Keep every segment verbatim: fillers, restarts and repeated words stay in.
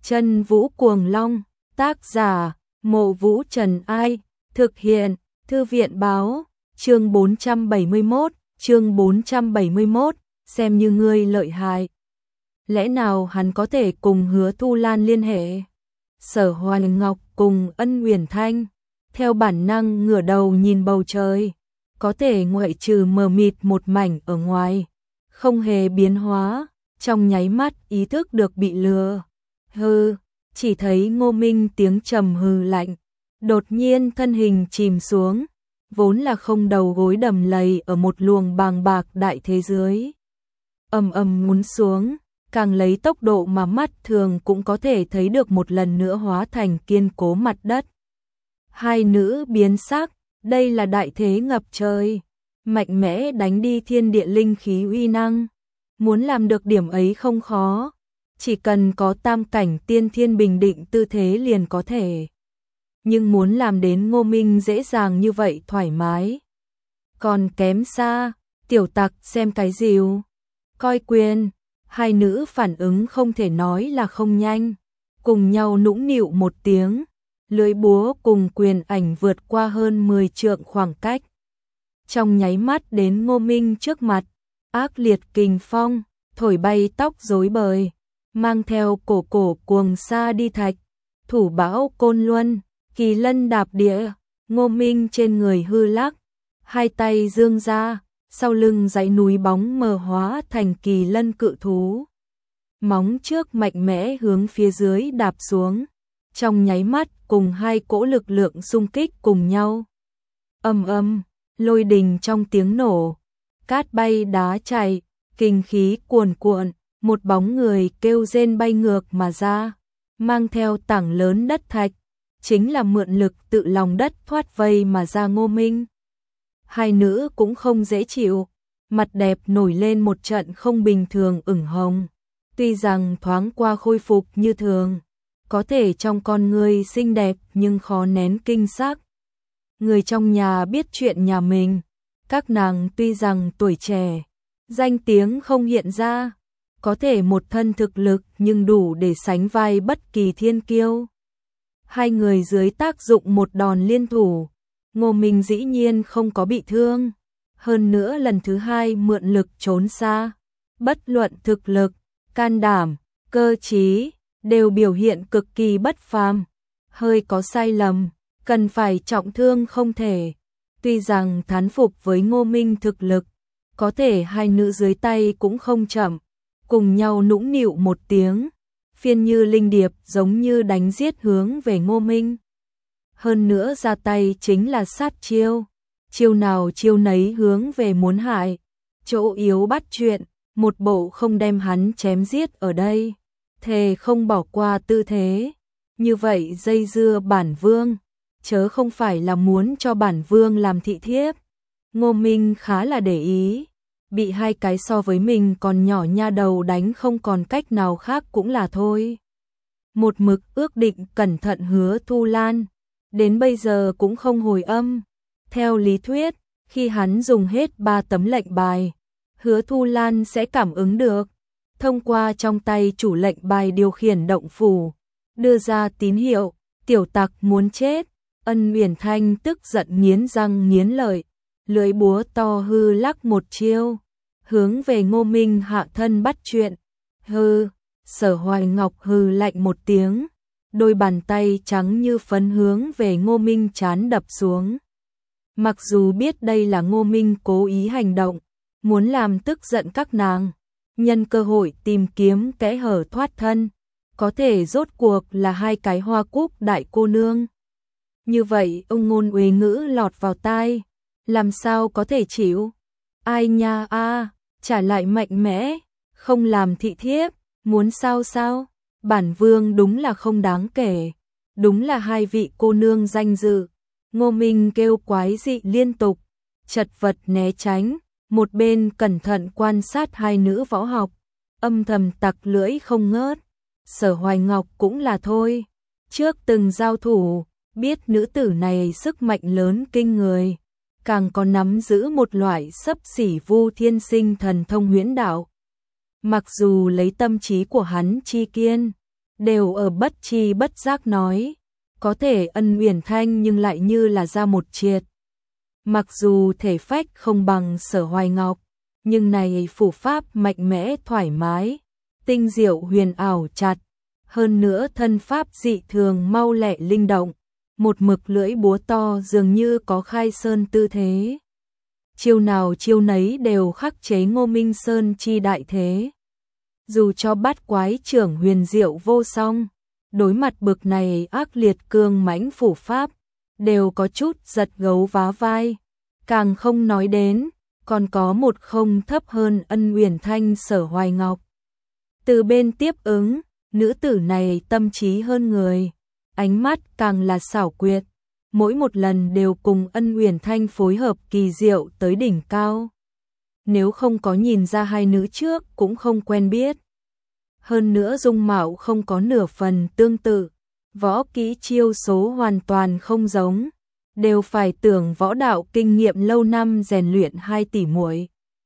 Chân Vũ Cuồng Long, tác giả, Mộ Vũ Trần Ai, thực hiện, Thư viện báo, chương bốn trăm bảy mươi mốt, chương bốn trăm bảy mươi mốt, xem như ngươi lợi hại. Lẽ nào hắn có thể cùng Hứa Thu Lan liên hệ? Sở Hoài Ngọc cùng Ân Uyển Thanh, theo bản năng ngửa đầu nhìn bầu trời, có thể ngoại trừ mờ mịt một mảnh ở ngoài, không hề biến hóa, trong nháy mắt ý thức được bị lừa. Hừ, chỉ thấy Ngô Minh tiếng trầm hừ lạnh, đột nhiên thân hình chìm xuống, vốn là không đầu gối đầm lầy ở một luồng bàng bạc đại thế giới. Ầm ầm muốn xuống, càng lấy tốc độ mà mắt thường cũng có thể thấy được một lần nữa hóa thành kiên cố mặt đất. Hai nữ biến sắc, đây là đại thế ngập trời, mạnh mẽ đánh đi thiên địa linh khí uy năng. Muốn làm được điểm ấy không khó, chỉ cần có tam cảnh tiên thiên bình định tư thế liền có thể. Nhưng muốn làm đến Ngô Minh dễ dàng như vậy thoải mái, còn kém xa. Tiểu tặc xem cái dìu, coi quyền. Hai nữ phản ứng không thể nói là không nhanh, cùng nhau nũng nịu một tiếng, lưỡi búa cùng quyền ảnh vượt qua hơn mười trượng khoảng cách. Trong nháy mắt đến Ngô Minh trước mặt, ác liệt kình phong, thổi bay tóc rối bời, mang theo cổ cổ cuồng sa đi thạch, thủ bão côn luân, kỳ lân đạp địa. Ngô Minh trên người hư lắc, hai tay dương ra, sau lưng dãy núi bóng mờ hóa thành kỳ lân cự thú. Móng trước mạnh mẽ hướng phía dưới đạp xuống, trong nháy mắt cùng hai cỗ lực lượng xung kích cùng nhau. Ầm ầm, lôi đình trong tiếng nổ, cát bay đá chạy, kinh khí cuồn cuộn, một bóng người kêu rên bay ngược mà ra, mang theo tảng lớn đất thạch, chính là mượn lực tự lòng đất thoát vây mà ra Ngô Minh. Hai nữ cũng không dễ chịu, mặt đẹp nổi lên một trận không bình thường ửng hồng, tuy rằng thoáng qua khôi phục như thường, có thể trong con người xinh đẹp nhưng khó nén kinh sắc. Người trong nhà biết chuyện nhà mình, các nàng tuy rằng tuổi trẻ, danh tiếng không hiện ra, có thể một thân thực lực nhưng đủ để sánh vai bất kỳ thiên kiêu. Hai người dưới tác dụng một đòn liên thủ, Ngô Minh dĩ nhiên không có bị thương, hơn nữa lần thứ hai mượn lực trốn xa, bất luận thực lực, can đảm, cơ trí đều biểu hiện cực kỳ bất phàm, hơi có sai lầm, cần phải trọng thương không thể. Tuy rằng thán phục với Ngô Minh thực lực, có thể hai nữ dưới tay cũng không chậm, cùng nhau nũng nịu một tiếng, phiên như linh điệp giống như đánh giết hướng về Ngô Minh. Hơn nữa ra tay chính là sát chiêu, chiêu nào chiêu nấy hướng về muốn hại, chỗ yếu bắt chuyện, một bộ không đem hắn chém giết ở đây, thề không bỏ qua tư thế. Như vậy dây dưa bản vương, chớ không phải là muốn cho bản vương làm thị thiếp. Ngô Minh khá là để ý, bị hai cái so với mình còn nhỏ nha đầu đánh không còn cách nào khác cũng là thôi. Một mực ước định cẩn thận Hứa Thu Lan, đến bây giờ cũng không hồi âm. Theo lý thuyết, khi hắn dùng hết ba tấm lệnh bài, Hứa Thu Lan sẽ cảm ứng được, thông qua trong tay chủ lệnh bài điều khiển động phủ, đưa ra tín hiệu, tiểu tặc muốn chết. Ân Uyển Thanh tức giận nghiến răng nghiến lợi, lưỡi búa to hư lắc một chiêu, hướng về Ngô Minh hạ thân bắt chuyện. Hư, Sở Hoài Ngọc hừ lạnh một tiếng, đôi bàn tay trắng như phấn hướng về Ngô Minh trán đập xuống. Mặc dù biết đây là Ngô Minh cố ý hành động, muốn làm tức giận các nàng, nhân cơ hội tìm kiếm kẽ hở thoát thân, có thể rốt cuộc là hai cái hoa cúc đại cô nương. Như vậy ông ngôn uế ngữ lọt vào tai, làm sao có thể chịu? Ai nha a, trả lại mạnh mẽ, không làm thị thiếp, muốn sao sao? Bản vương đúng là không đáng kể, đúng là hai vị cô nương danh dự. Ngô Minh kêu quái dị liên tục, chật vật né tránh, một bên cẩn thận quan sát hai nữ võ học, âm thầm tặc lưỡi không ngớt. Sở Hoài Ngọc cũng là thôi, trước từng giao thủ, biết nữ tử này sức mạnh lớn kinh người, càng có nắm giữ một loại xấp xỉ Vu Thiên Sinh thần thông huyễn đạo. Mặc dù lấy tâm trí của hắn chi kiên, đều ở bất chi bất giác nói, có thể Ân Uyển Thanh nhưng lại như là ra một triệt. Mặc dù thể phách không bằng Sở Hoài Ngọc, nhưng này phủ pháp mạnh mẽ thoải mái, tinh diệu huyền ảo chặt, hơn nữa thân pháp dị thường mau lẹ linh động, một mực lưỡi búa to dường như có khai sơn tư thế. Chiêu nào chiêu nấy đều khắc chế Ngô Minh Sơn chi đại thế. Dù cho bát quái trưởng huyền diệu vô song, đối mặt bực này ác liệt cương mãnh phủ pháp, đều có chút giật gấu vá vai, càng không nói đến, còn có một không thấp hơn Ân Uyển Thanh Sở Hoài Ngọc. Từ bên tiếp ứng, nữ tử này tâm trí hơn người, ánh mắt càng là xảo quyệt, mỗi một lần đều cùng Ân Uyển Thanh phối hợp kỳ diệu tới đỉnh cao. Nếu không có nhìn ra hai nữ trước cũng không quen biết. Hơn nữa dung mạo không có nửa phần tương tự, võ kỹ chiêu số hoàn toàn không giống, đều phải tưởng võ đạo kinh nghiệm lâu năm rèn luyện hai tỷ muội.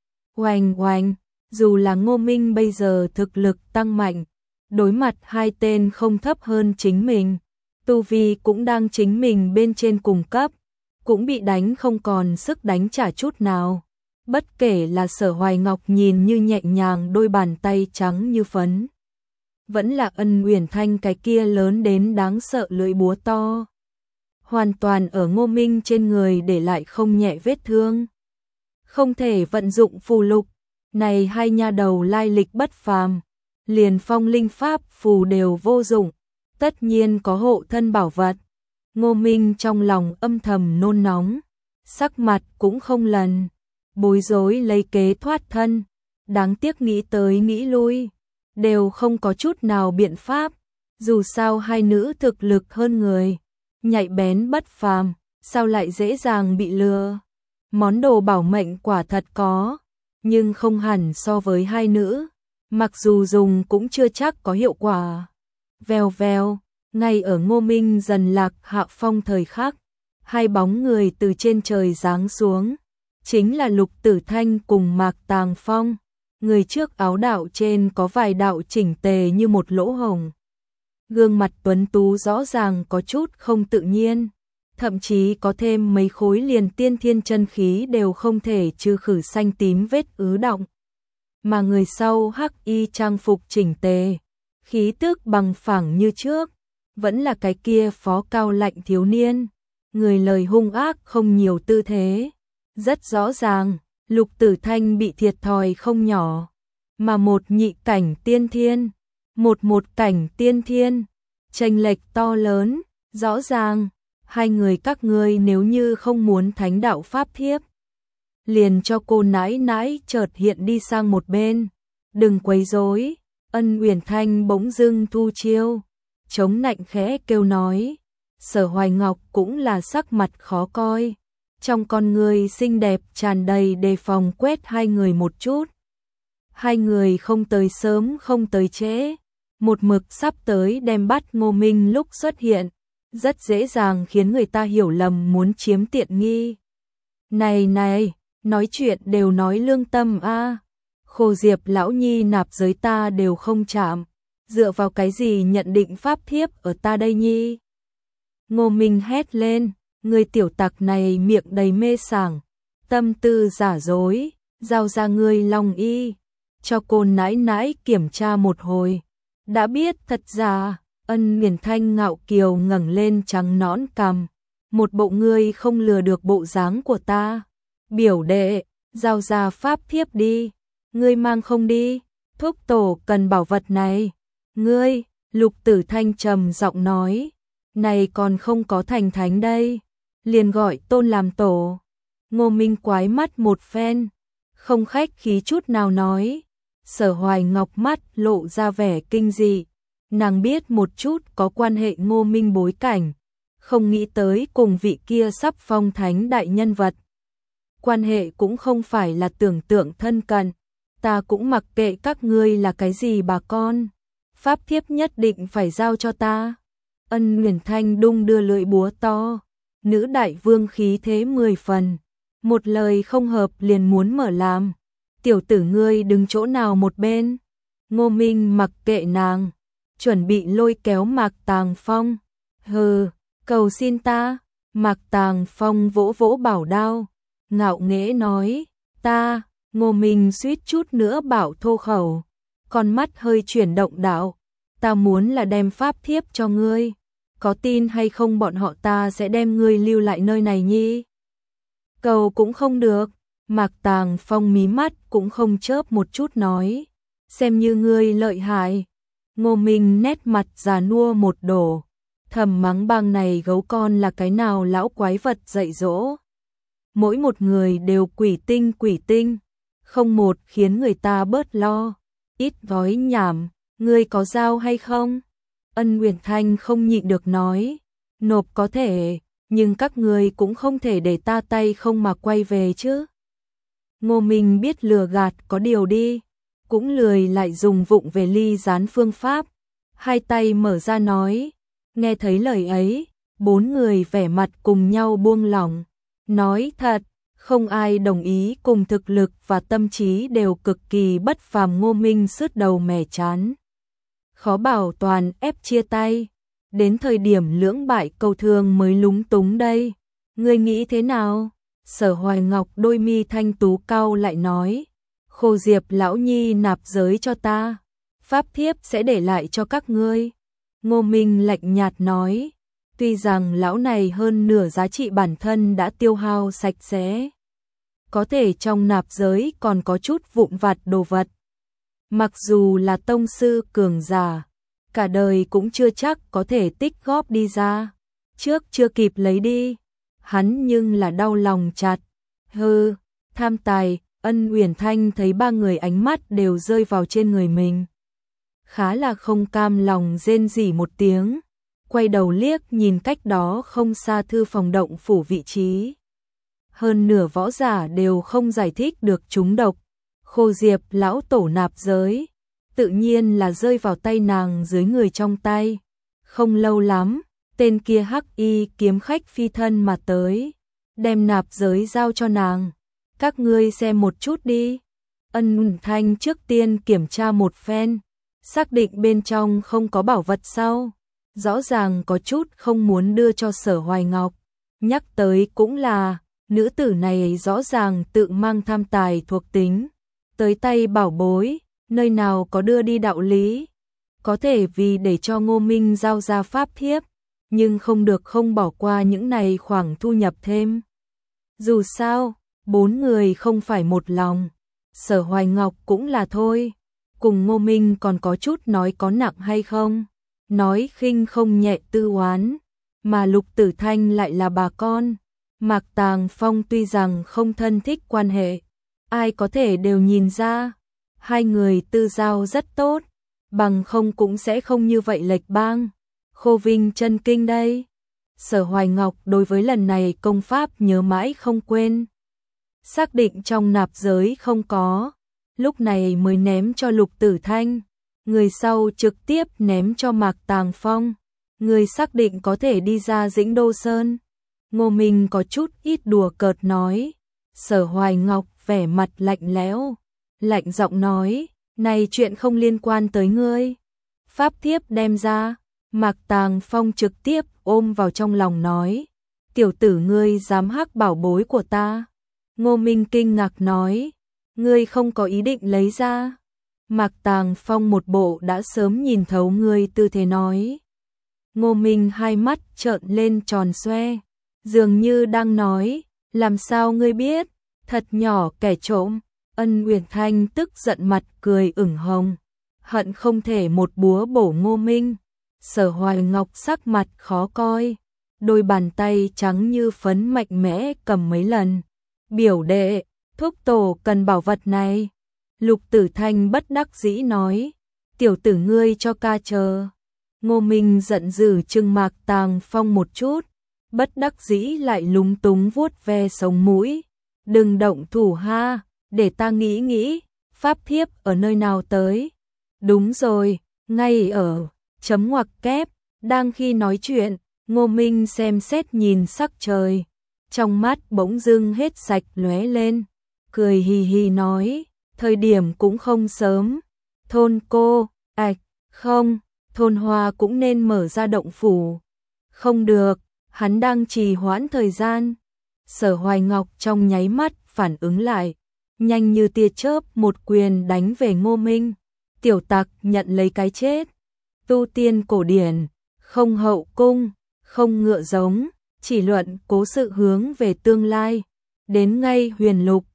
Oanh oanh, dù là Ngô Minh bây giờ thực lực tăng mạnh, đối mặt hai tên không thấp hơn chính mình, tu vi cũng đang chính mình bên trên cùng cấp, cũng bị đánh không còn sức đánh trả chút nào. Bất kể là Sở Hoài Ngọc nhìn như nhẹ nhàng đôi bàn tay trắng như phấn, vẫn là Ân Uyển Thanh cái kia lớn đến đáng sợ lưỡi búa to, hoàn toàn ở Ngô Minh trên người để lại không nhẹ vết thương. Không thể vận dụng phù lục, này hai nha đầu lai lịch bất phàm, liền phong linh pháp phù đều vô dụng, tất nhiên có hộ thân bảo vật. Ngô Minh trong lòng âm thầm nôn nóng, sắc mặt cũng không lần, bối rối lấy kế thoát thân, đáng tiếc nghĩ tới nghĩ lui, đều không có chút nào biện pháp, dù sao hai nữ thực lực hơn người, nhạy bén bất phàm, sao lại dễ dàng bị lừa. Món đồ bảo mệnh quả thật có, nhưng không hẳn so với hai nữ, mặc dù dùng cũng chưa chắc có hiệu quả. Vèo vèo, ngay ở Ngô Minh dần lạc hạ phong thời khắc, hai bóng người từ trên trời giáng xuống, chính là Lục Tử Thanh cùng Mạc Tàng Phong. Người trước áo đạo trên có vài đạo chỉnh tề như một lỗ hổng. Gương mặt tuấn tú rõ ràng có chút không tự nhiên, thậm chí có thêm mấy khối liền tiên thiên chân khí đều không thể trừ khử xanh tím vết ứ động. Mà người sau hắc y trang phục chỉnh tề, khí tức bằng phẳng như trước, vẫn là cái kia phó cao lạnh thiếu niên, người lời hung ác không nhiều tư thế. Rất rõ ràng, Lục Tử Thanh bị thiệt thòi không nhỏ, mà một nhị cảnh tiên thiên, một một cảnh tiên thiên, chênh lệch to lớn, rõ ràng, hai người các ngươi nếu như không muốn thánh đạo pháp thiếp, liền cho cô nãi nãi chợt hiện đi sang một bên, đừng quấy rối. Ân Uyển Thanh bỗng dưng thu chiêu, chống nạnh khẽ kêu nói. Sở Hoài Ngọc cũng là sắc mặt khó coi, trong con người xinh đẹp tràn đầy đề phòng quét hai người một chút. Hai người không tới sớm không tới trễ, một mực sắp tới đem bắt Ngô Minh lúc xuất hiện, rất dễ dàng khiến người ta hiểu lầm muốn chiếm tiện nghi. Này này, nói chuyện đều nói lương tâm a. Khô Diệp lão nhi nạp giới ta đều không chạm, dựa vào cái gì nhận định pháp thiếp ở ta đây nhi? Ngô Minh hét lên, người tiểu tặc này miệng đầy mê sảng, tâm tư giả dối, giao ra ngươi lòng y, cho cô nãi nãi kiểm tra một hồi. Đã biết thật giả. Ân Uyển Thanh ngạo kiều ngẩng lên trắng nõn cằm, một bộ ngươi không lừa được bộ dáng của ta. Biểu đệ, giao ra pháp thiếp đi, ngươi mang không đi, thúc tổ cần bảo vật này. Ngươi, Lục Tử Thanh trầm giọng nói, này còn không có thành thánh đây, liền gọi tôn làm tổ. Ngô Minh quái mắt một phen, không khách khí chút nào nói. Sở Hoài Ngọc mắt lộ ra vẻ kinh dị, nàng biết một chút có quan hệ Ngô Minh bối cảnh, không nghĩ tới cùng vị kia sắp phong thánh đại nhân vật. Quan hệ cũng không phải là tưởng tượng thân cận, ta cũng mặc kệ các ngươi là cái gì bà con, pháp thiếp nhất định phải giao cho ta. Ân Uyển Thanh đung đưa lưỡi búa to, nữ đại vương khí thế mười phần, một lời không hợp liền muốn mở làm. Tiểu tử ngươi đứng chỗ nào một bên. Ngô Minh mặc kệ nàng, chuẩn bị lôi kéo Mạc Tàng Phong. Hừ, cầu xin ta. Mạc Tàng Phong vỗ vỗ bảo đao, ngạo nghễ nói, ta. Ngô Minh suýt chút nữa bảo thô khẩu, con mắt hơi chuyển động đạo, ta muốn là đem pháp thiếp cho ngươi, có tin hay không bọn họ ta sẽ đem ngươi lưu lại nơi này nhi? Cầu cũng không được. Mạc Tàng Phong mí mắt cũng không chớp một chút nói, xem như ngươi lợi hại. Ngô Minh nét mặt già nua một đổ, thầm mắng bang này gấu con là cái nào lão quái vật dạy dỗ. Mỗi một người đều quỷ tinh quỷ tinh, không một khiến người ta bớt lo. Ít gói nhảm, ngươi có dao hay không? Ân Uyển Thanh không nhịn được nói, nộp có thể, nhưng các ngươi cũng không thể để ta tay không mà quay về chứ. Ngô Minh biết lừa gạt có điều đi, cũng lười lại dùng vụng về ly gián phương pháp, hai tay mở ra nói. Nghe thấy lời ấy, bốn người vẻ mặt cùng nhau buông lỏng, nói thật, không ai đồng ý cùng thực lực và tâm trí đều cực kỳ bất phàm. Ngô Minh sứt đầu mẻ chán, khó bảo toàn ép chia tay, đến thời điểm lưỡng bại câu thương mới lúng túng đây. Ngươi nghĩ thế nào? Sở Hoài Ngọc đôi mi thanh tú cau lại nói, Khô Diệp lão nhi nạp giới cho ta, pháp thiếp sẽ để lại cho các ngươi. Ngô Minh lạnh nhạt nói, tuy rằng lão này hơn nửa giá trị bản thân đã tiêu hao sạch sẽ, có thể trong nạp giới còn có chút vụn vặt đồ vật. Mặc dù là tông sư cường giả, cả đời cũng chưa chắc có thể tích góp đi ra, trước chưa kịp lấy đi, hắn nhưng là đau lòng chặt. Hừ, tham tài. Ân Uyển Thanh thấy ba người ánh mắt đều rơi vào trên người mình, khá là không cam lòng rên rỉ một tiếng, quay đầu liếc nhìn cách đó không xa thư phòng động phủ vị trí. Hơn nửa võ giả đều không giải thích được chúng độc, Khô Diệp lão tổ nạp giới, tự nhiên là rơi vào tay nàng dưới người trong tay. Không lâu lắm, tên kia hắc y kiếm khách phi thân mà tới, đem nạp giới giao cho nàng. Các ngươi xem một chút đi. Ân Uyển Thanh trước tiên kiểm tra một phen, xác định bên trong không có bảo vật sau, rõ ràng có chút không muốn đưa cho Sở Hoài Ngọc. Nhắc tới cũng là, nữ tử này rõ ràng tự mang tham tài thuộc tính, tới tay bảo bối, nơi nào có đưa đi đạo lý. Có thể vì để cho Ngô Minh giao ra pháp thiếp, nhưng không được không bỏ qua những này khoản thu nhập thêm. Dù sao, bốn người không phải một lòng, Sở Hoài Ngọc cũng là thôi, cùng Ngô Minh còn có chút nói có nặng hay không, nói khinh không nhẹ tư oán, mà Lục Tử Thanh lại là bà con. Mạc Tàng Phong tuy rằng không thân thích quan hệ, ai có thể đều nhìn ra, hai người tư giao rất tốt, bằng không cũng sẽ không như vậy lệch bang. Khô Vinh chân kinh đây. Sở Hoài Ngọc đối với lần này công pháp nhớ mãi không quên, xác định trong nạp giới không có, lúc này mới ném cho Lục Tử Thanh, người sau trực tiếp ném cho Mạc Tàng Phong, người xác định có thể đi ra Dĩnh Đô Sơn. Ngô Minh có chút ít đùa cợt nói. Sở Hoài Ngọc vẻ mặt lạnh lẽo, lạnh giọng nói, này chuyện không liên quan tới ngươi. Pháp thiếp đem ra. Mạc Tàng Phong trực tiếp ôm vào trong lòng nói, tiểu tử ngươi dám hắc bảo bối của ta. Ngô Minh kinh ngạc nói, ngươi không có ý định lấy ra. Mạc Tàng Phong một bộ đã sớm nhìn thấu ngươi tư thế nói. Ngô Minh hai mắt trợn lên tròn xoe, dường như đang nói, làm sao ngươi biết, thật nhỏ kẻ trộm. Ân Uyển Thanh tức giận mặt cười ửng hồng, hận không thể một búa bổ Ngô Minh. Sở Hoài Ngọc sắc mặt khó coi, đôi bàn tay trắng như phấn mạnh mẽ cầm mấy lần. Biểu đệ, thúc tổ cần bảo vật này. Lục Tử Thanh bất đắc dĩ nói, tiểu tử ngươi cho ca chờ. Ngô Minh giận dữ trừng Mạc Tàng Phong một chút, bất đắc dĩ lại lúng túng vuốt ve sống mũi. Đừng động thủ ha, để ta nghĩ nghĩ, pháp thiếp ở nơi nào tới. Đúng rồi, ngay ở chấm ngoặc kép. Đang khi nói chuyện, Ngô Minh xem xét nhìn sắc trời, trong mắt bỗng dưng hết sạch lóe lên, cười hì hì nói, thời điểm cũng không sớm. Thôn cô, ạch, không, Thôn Hoa cũng nên mở ra động phủ. Không được, hắn đang trì hoãn thời gian. Sở Hoài Ngọc trong nháy mắt phản ứng lại, nhanh như tia chớp một quyền đánh về Ngô Minh. Tiểu tặc nhận lấy cái chết. Tu tiên cổ điển, không hậu cung, không ngựa giống, chỉ luận cố sự hướng về tương lai. Đến ngay huyền lục,